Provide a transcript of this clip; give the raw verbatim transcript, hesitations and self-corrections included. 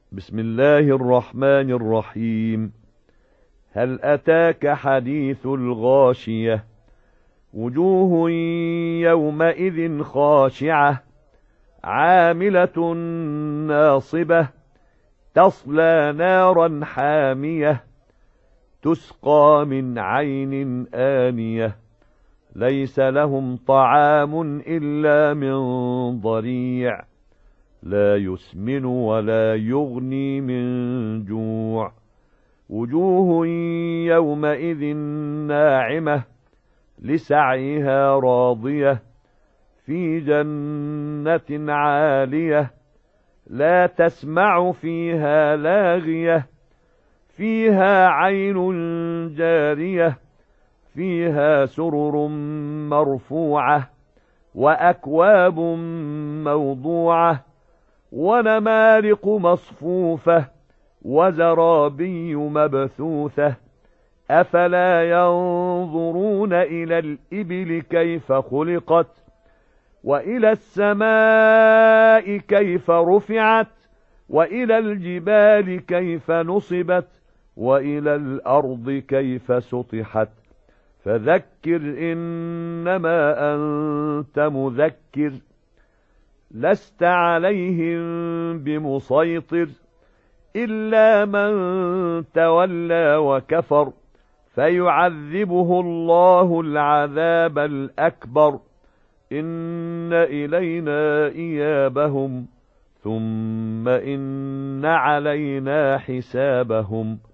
بسم الله الرحمن الرحيم. هل أتاك حديث الغاشية؟ وجوه يومئذ خاشعة عاملة ناصبة تصلى نارا حامية تسقى من عين آنية ليس لهم طعام إلا من ضريع لا يسمن ولا يغني من جوع. وجوه يومئذ ناعمة لسعيها راضية في جنة عالية لا تسمع فيها لاغية فيها عين جارية فيها سرر مرفوعة وأكواب موضوعة ونمارق مصفوفة وزرابي مبثوثة أفلا ينظرون إلى الإبل كيف خلقت وإلى السماء كيف رفعت وإلى الجبال كيف نصبت وإلى الأرض كيف سطحت فذكر إنما أنت مذكر لست عليهم بمسيطر إلا من تولى وكفر فيعذبه الله العذاب الأكبر إن إلينا إيابهم ثم إن علينا حسابهم